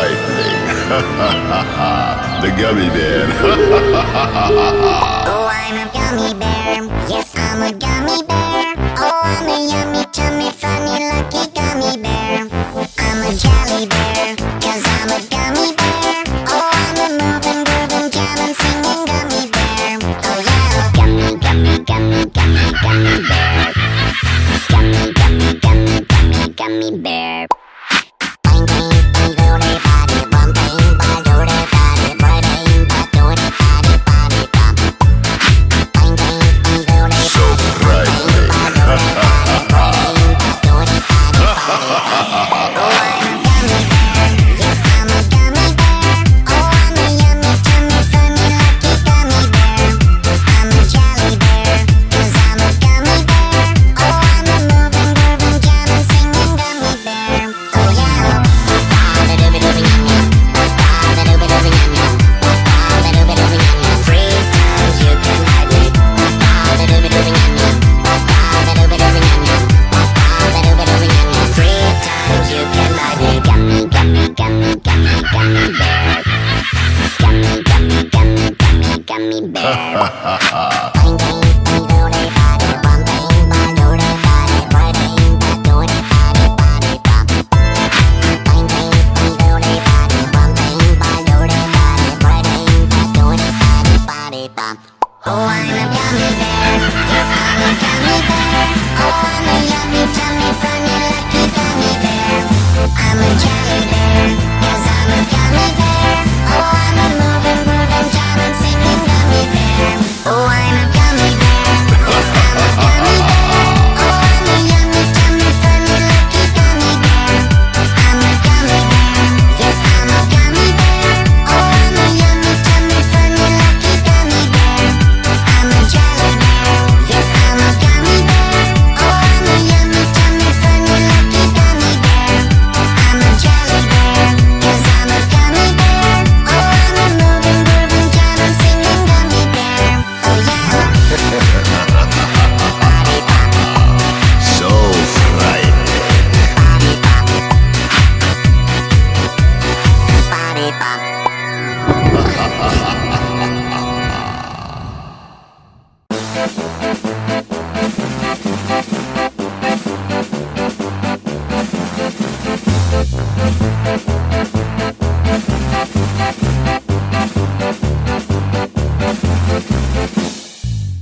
frightening. The gummy bear. Oh, I'm a gummy bear. Yes, I'm a gummy bear. Oh, I'm a yummy, tummy, funny, lucky gummy bear. I'm a jelly bear, 'cause I'm a gummy bear. Oh, I'm a moving, grooving, jamming, singing gummy bear. Oh yeah, gummy, gummy, gummy, gummy, gummy bear. Gummy, gummy, gummy, gummy, gummy bear. Bang, bang, bang, doody, body, bum, bang, bang, doody, body, bang, bang, doody, body, body, bum. Bang, bang, bang, doody, So frightening. Gummy bear.